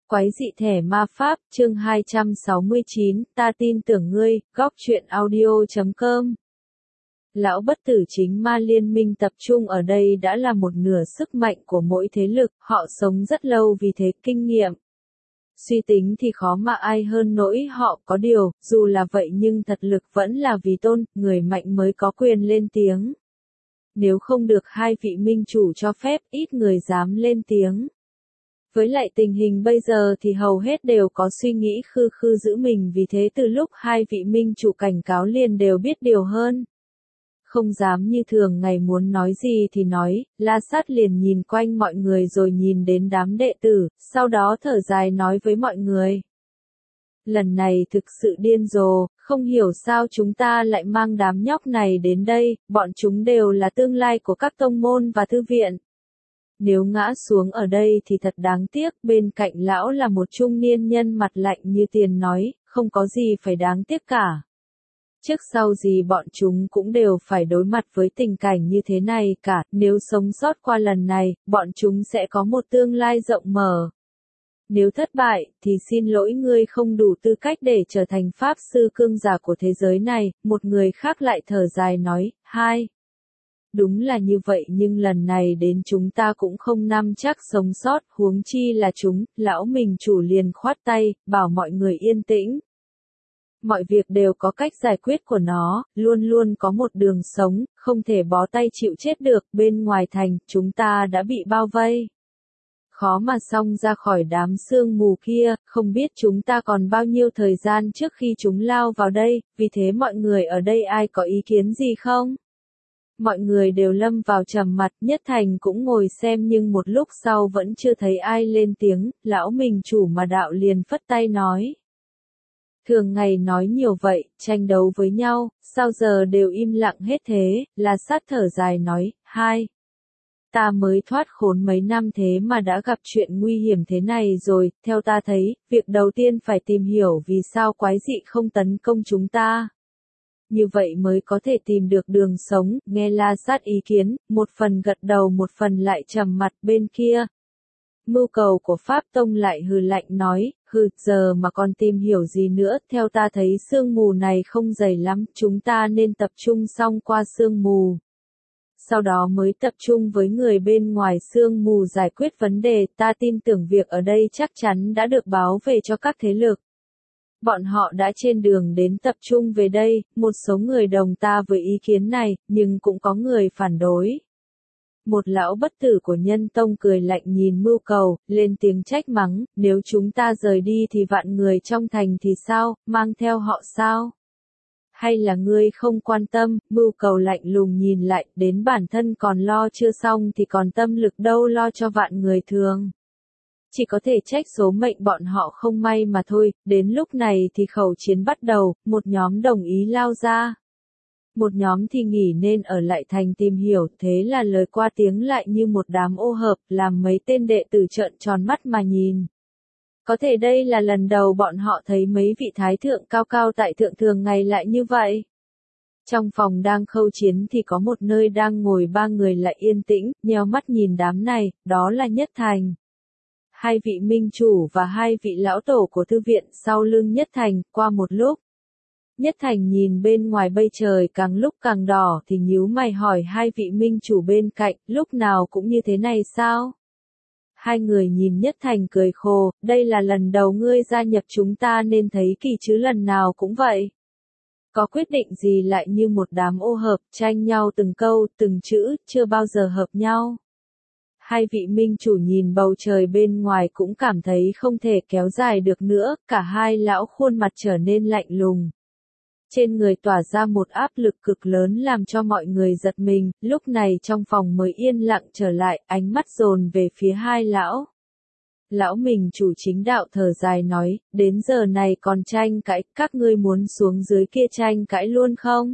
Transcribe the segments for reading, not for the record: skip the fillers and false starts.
Quái dị thẻ ma pháp, chương 269, ta tin tưởng ngươi, góc truyện audio.com. Lão bất tử chính ma liên minh tập trung ở đây đã là một nửa sức mạnh của mỗi thế lực, họ sống rất lâu vì thế kinh nghiệm. Suy tính thì khó mà ai hơn nỗi họ, có điều, dù là vậy nhưng thật lực vẫn là vì tôn, người mạnh mới có quyền lên tiếng. Nếu không được hai vị minh chủ cho phép, ít người dám lên tiếng. Với lại tình hình bây giờ thì hầu hết đều có suy nghĩ khư khư giữ mình, vì thế từ lúc hai vị minh chủ cảnh cáo liền đều biết điều hơn. Không dám như thường ngày muốn nói gì thì nói, La Sát liền nhìn quanh mọi người rồi nhìn đến đám đệ tử, sau đó thở dài nói với mọi người. Lần này thực sự điên rồ, không hiểu sao chúng ta lại mang đám nhóc này đến đây, bọn chúng đều là tương lai của các tông môn và thư viện. Nếu ngã xuống ở đây thì thật đáng tiếc, bên cạnh lão là một trung niên nhân mặt lạnh như tiền nói, không có gì phải đáng tiếc cả. Trước sau gì bọn chúng cũng đều phải đối mặt với tình cảnh như thế này cả, nếu sống sót qua lần này, bọn chúng sẽ có một tương lai rộng mở. Nếu thất bại, thì xin lỗi, ngươi không đủ tư cách để trở thành pháp sư cương giả của thế giới này, một người khác lại thở dài nói, hai. Đúng là như vậy, nhưng lần này đến chúng ta cũng không nắm chắc sống sót, huống chi là chúng. Lão mình chủ liền khoát tay, bảo mọi người yên tĩnh. Mọi việc đều có cách giải quyết của nó, luôn luôn có một đường sống, không thể bó tay chịu chết được. Bên ngoài thành, chúng ta đã bị bao vây. Khó mà xông ra khỏi đám sương mù kia, không biết chúng ta còn bao nhiêu thời gian trước khi chúng lao vào đây, vì thế mọi người ở đây ai có ý kiến gì không? Mọi người đều lâm vào trầm mặc, Nhất Thành cũng ngồi xem nhưng một lúc sau vẫn chưa thấy ai lên tiếng, lão mình chủ mà đạo liền phất tay nói. Thường ngày nói nhiều vậy, tranh đấu với nhau, sao giờ đều im lặng hết thế, La Sát thở dài nói, hai. Ta mới thoát khốn mấy năm thế mà đã gặp chuyện nguy hiểm thế này rồi, theo ta thấy, việc đầu tiên phải tìm hiểu vì sao quái dị không tấn công chúng ta. Như vậy mới có thể tìm được đường sống, nghe La Sát ý kiến, một phần gật đầu một phần lại trầm mặt bên kia. Mưu cầu của Pháp Tông lại hừ lạnh nói, giờ mà còn tìm hiểu gì nữa, theo ta thấy sương mù này không dày lắm, chúng ta nên tập trung xong qua sương mù. Sau đó mới tập trung với người bên ngoài sương mù giải quyết vấn đề, ta tin tưởng việc ở đây chắc chắn đã được báo về cho các thế lực. Bọn họ đã trên đường đến tập trung về đây, một số người đồng ta với ý kiến này, nhưng cũng có người phản đối. Một lão bất tử của Nhân Tông cười lạnh nhìn Mưu Cầu, lên tiếng trách mắng, nếu chúng ta rời đi thì vạn người trong thành thì sao, mang theo họ sao? Hay là ngươi không quan tâm? Mưu Cầu lạnh lùng nhìn lại, đến bản thân còn lo chưa xong thì còn tâm lực đâu lo cho vạn người thường. Chỉ có thể trách số mệnh bọn họ không may mà thôi. Đến lúc này thì khẩu chiến bắt đầu, một nhóm đồng ý lao ra. Một nhóm thì nghỉ nên ở lại thành tìm hiểu, thế là lời qua tiếng lại như một đám ô hợp, làm mấy tên đệ tử trợn tròn mắt mà nhìn. Có thể đây là lần đầu bọn họ thấy mấy vị thái thượng cao cao tại thượng thường ngày lại như vậy. Trong phòng đang khâu chiến thì có một nơi đang ngồi ba người lại yên tĩnh, nheo mắt nhìn đám này, đó là Nhất Thành. Hai vị minh chủ và hai vị lão tổ của thư viện sau lưng Nhất Thành, qua một lúc. Nhất Thành nhìn bên ngoài bây trời càng lúc càng đỏ thì nhíu mày hỏi hai vị minh chủ bên cạnh, lúc nào cũng như thế này sao? Hai người nhìn Nhất Thành cười khổ, đây là lần đầu ngươi gia nhập chúng ta nên thấy kỳ chứ lần nào cũng vậy. Có quyết định gì lại như một đám ô hợp, tranh nhau từng câu, từng chữ, chưa bao giờ hợp nhau. Hai vị minh chủ nhìn bầu trời bên ngoài cũng cảm thấy không thể kéo dài được nữa, cả hai lão khuôn mặt trở nên lạnh lùng. Trên người tỏa ra một áp lực cực lớn làm cho mọi người giật mình, lúc này trong phòng mới yên lặng trở lại, ánh mắt dồn về phía hai lão. Lão mình chủ chính đạo thở dài nói, đến giờ này còn tranh cãi, các ngươi muốn xuống dưới kia tranh cãi luôn không?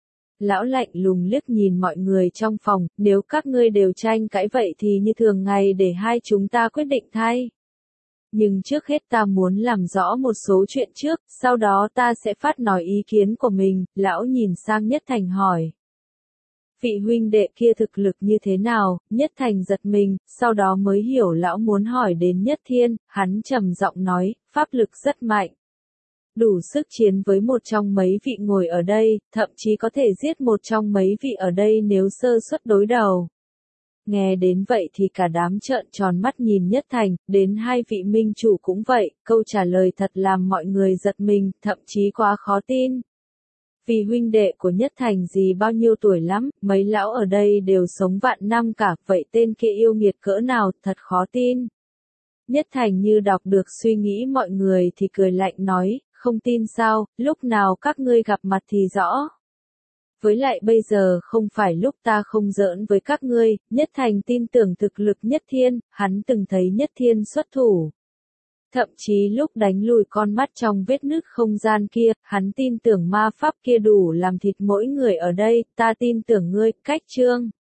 Lão lạnh lùng liếc nhìn mọi người trong phòng, nếu các ngươi đều tranh cãi vậy thì như thường ngày để hai chúng ta quyết định thay. Nhưng trước hết ta muốn làm rõ một số chuyện trước, sau đó ta sẽ phát nói ý kiến của mình, lão nhìn sang Nhất Thành hỏi. Vị huynh đệ kia thực lực như thế nào? Nhất Thành giật mình, sau đó mới hiểu lão muốn hỏi đến Nhất Thiên, hắn trầm giọng nói, pháp lực rất mạnh. Đủ sức chiến với một trong mấy vị ngồi ở đây, thậm chí có thể giết một trong mấy vị ở đây nếu sơ suất đối đầu. Nghe đến vậy thì cả đám trợn tròn mắt nhìn Nhất Thành, đến hai vị minh chủ cũng vậy, câu trả lời thật làm mọi người giật mình, thậm chí quá khó tin. Vì huynh đệ của Nhất Thành gì bao nhiêu tuổi lắm, mấy lão ở đây đều sống vạn năm cả, vậy tên kia yêu nghiệt cỡ nào, thật khó tin. Nhất Thành như đọc được suy nghĩ mọi người thì cười lạnh nói, không tin sao, lúc nào các ngươi gặp mặt thì rõ. Với lại bây giờ không phải lúc ta không giỡn với các ngươi, Nhất Thành tin tưởng thực lực Nhất Thiên, hắn từng thấy Nhất Thiên xuất thủ. Thậm chí lúc đánh lùi con mắt trong vết nứt không gian kia, hắn tin tưởng ma pháp kia đủ làm thịt mỗi người ở đây, ta tin tưởng ngươi, cách chương.